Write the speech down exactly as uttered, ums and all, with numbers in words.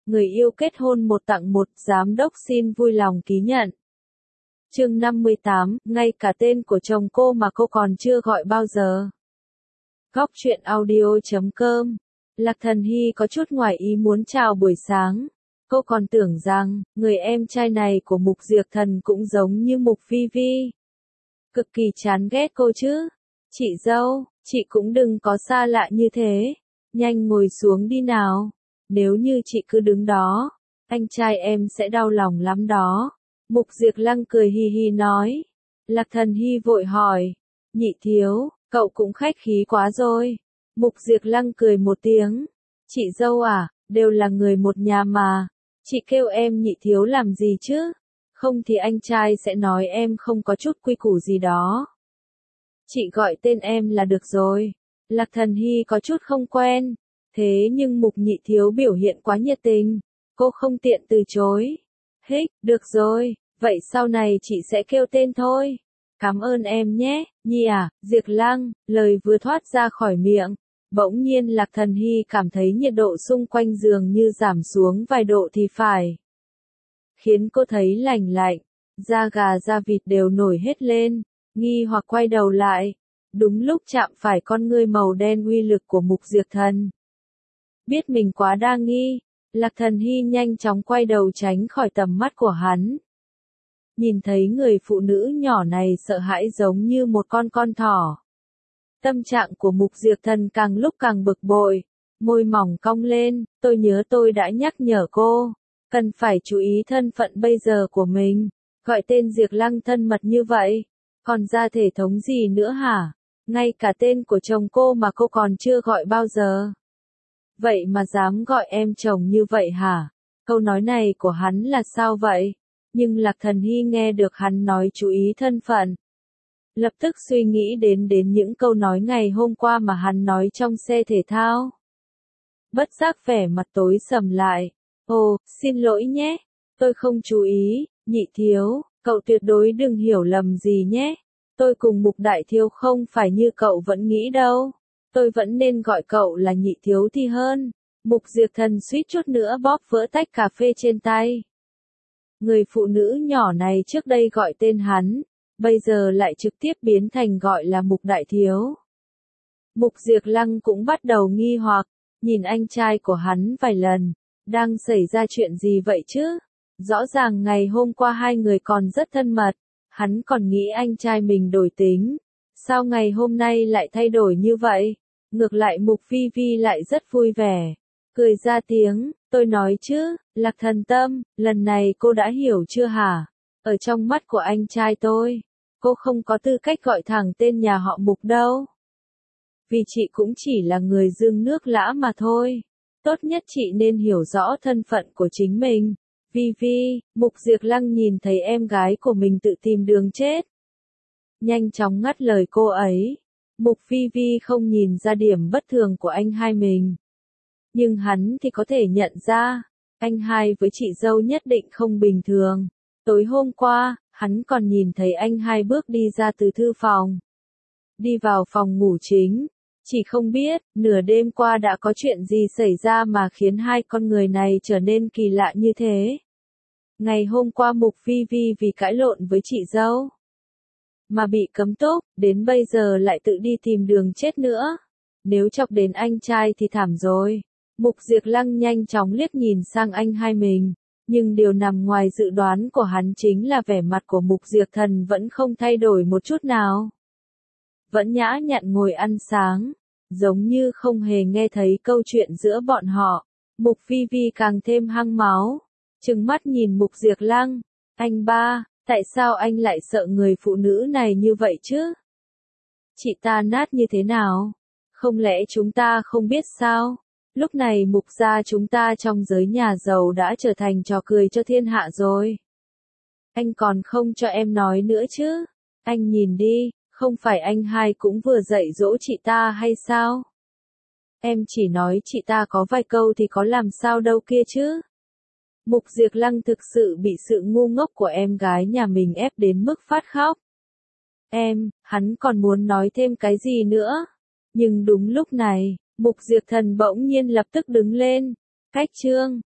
người yêu kết hôn một tặng một, giám đốc xin vui lòng ký nhận. Chương năm mươi tám, ngay cả tên của chồng cô mà cô còn chưa gọi bao giờ. Góc truyện audio chấm com. Lạc Thần Hy có chút ngoài ý muốn chào buổi sáng. Cô còn tưởng rằng, người em trai này của Mục Diệp Thần cũng giống như Mục Vi Vi. Cực kỳ chán ghét cô chứ. Chị dâu, chị cũng đừng có xa lạ như thế. Nhanh ngồi xuống đi nào. Nếu như chị cứ đứng đó, anh trai em sẽ đau lòng lắm đó. Mục Diệp Lăng cười hì hì nói. Lạc Thần Hy vội hỏi. Nhị thiếu, cậu cũng khách khí quá rồi. Mục Diệp Lăng cười một tiếng. Chị dâu à, đều là người một nhà mà. Chị kêu em nhị thiếu làm gì chứ? Không thì anh trai sẽ nói em không có chút quy củ gì đó. Chị gọi tên em là được rồi. Lạc Thần Hy có chút không quen. Thế nhưng Mục nhị thiếu biểu hiện quá nhiệt tình. Cô không tiện từ chối. Hích, được rồi, vậy sau này chị sẽ kêu tên thôi. Cảm ơn em nhé, Nhi à, Diệp Lăng, lời vừa thoát ra khỏi miệng. Bỗng nhiên Lạc Thần Hy cảm thấy nhiệt độ xung quanh giường như giảm xuống vài độ thì phải. Khiến cô thấy lành lạnh, da gà da vịt đều nổi hết lên, nghi hoặc quay đầu lại. Đúng lúc chạm phải con ngươi màu đen uy lực của Mục Diệp Thần. Biết mình quá đa nghi, Lạc Thần Hy nhanh chóng quay đầu tránh khỏi tầm mắt của hắn. Nhìn thấy người phụ nữ nhỏ này sợ hãi giống như một con con thỏ. Tâm trạng của Mục Diệp Thần càng lúc càng bực bội, môi mỏng cong lên, tôi nhớ tôi đã nhắc nhở cô, cần phải chú ý thân phận bây giờ của mình, gọi tên Diệp Lăng thân mật như vậy, còn ra thể thống gì nữa hả? Ngay cả tên của chồng cô mà cô còn chưa gọi bao giờ. Vậy mà dám gọi em chồng như vậy hả? Câu nói này của hắn là sao vậy? Nhưng Lạc Thần Hy nghe được hắn nói chú ý thân phận. Lập tức suy nghĩ đến đến những câu nói ngày hôm qua mà hắn nói trong xe thể thao. Bất giác vẻ mặt tối sầm lại. Ồ, xin lỗi nhé. Tôi không chú ý, nhị thiếu, cậu tuyệt đối đừng hiểu lầm gì nhé. Tôi cùng Mục đại thiếu không phải như cậu vẫn nghĩ đâu. Tôi vẫn nên gọi cậu là nhị thiếu thì hơn. Mục Diệp Thần suýt chút nữa bóp vỡ tách cà phê trên tay. Người phụ nữ nhỏ này trước đây gọi tên hắn, bây giờ lại trực tiếp biến thành gọi là Mục đại thiếu. Mục Diệp Lăng cũng bắt đầu nghi hoặc, nhìn anh trai của hắn vài lần, đang xảy ra chuyện gì vậy chứ? Rõ ràng ngày hôm qua hai người còn rất thân mật, hắn còn nghĩ anh trai mình đổi tính. Sao ngày hôm nay lại thay đổi như vậy? Ngược lại Mục Vi Vi lại rất vui vẻ, cười ra tiếng, tôi nói chứ, Lạc Thần Tâm, lần này cô đã hiểu chưa hả? Ở trong mắt của anh trai tôi, cô không có tư cách gọi thẳng tên nhà họ Mục đâu. Vì chị cũng chỉ là người dương nước lã mà thôi. Tốt nhất chị nên hiểu rõ thân phận của chính mình. Vi Vi, Mục Diệp Lăng nhìn thấy em gái của mình tự tìm đường chết. Nhanh chóng ngắt lời cô ấy. Mục Vi Vi không nhìn ra điểm bất thường của anh hai mình. Nhưng hắn thì có thể nhận ra, anh hai với chị dâu nhất định không bình thường. Tối hôm qua, hắn còn nhìn thấy anh hai bước đi ra từ thư phòng. Đi vào phòng ngủ chính. Chỉ không biết, nửa đêm qua đã có chuyện gì xảy ra mà khiến hai con người này trở nên kỳ lạ như thế. Ngày hôm qua Mục Vi Vi vì cãi lộn với chị dâu mà bị cấm túc, đến bây giờ lại tự đi tìm đường chết nữa. Nếu chọc đến anh trai thì thảm rồi. Mục Diệp Lăng nhanh chóng liếc nhìn sang anh hai mình, nhưng điều nằm ngoài dự đoán của hắn chính là vẻ mặt của Mục Diệp Thần vẫn không thay đổi một chút nào. Vẫn nhã nhặn ngồi ăn sáng, giống như không hề nghe thấy câu chuyện giữa bọn họ. Mục Vi Vi càng thêm hăng máu, trừng mắt nhìn Mục Diệp Lăng, anh ba, tại sao anh lại sợ người phụ nữ này như vậy chứ? Chị ta nát như thế nào? Không lẽ chúng ta không biết sao? Lúc này Mục gia chúng ta trong giới nhà giàu đã trở thành trò cười cho thiên hạ rồi. Anh còn không cho em nói nữa chứ? Anh nhìn đi, không phải anh hai cũng vừa dạy dỗ chị ta hay sao? Em chỉ nói chị ta có vài câu thì có làm sao đâu kia chứ? Mục Diệp Lăng thực sự bị sự ngu ngốc của em gái nhà mình ép đến mức phát khóc. Em, hắn còn muốn nói thêm cái gì nữa? Nhưng đúng lúc này, Mục Diệp Thần bỗng nhiên lập tức đứng lên. Cách chương,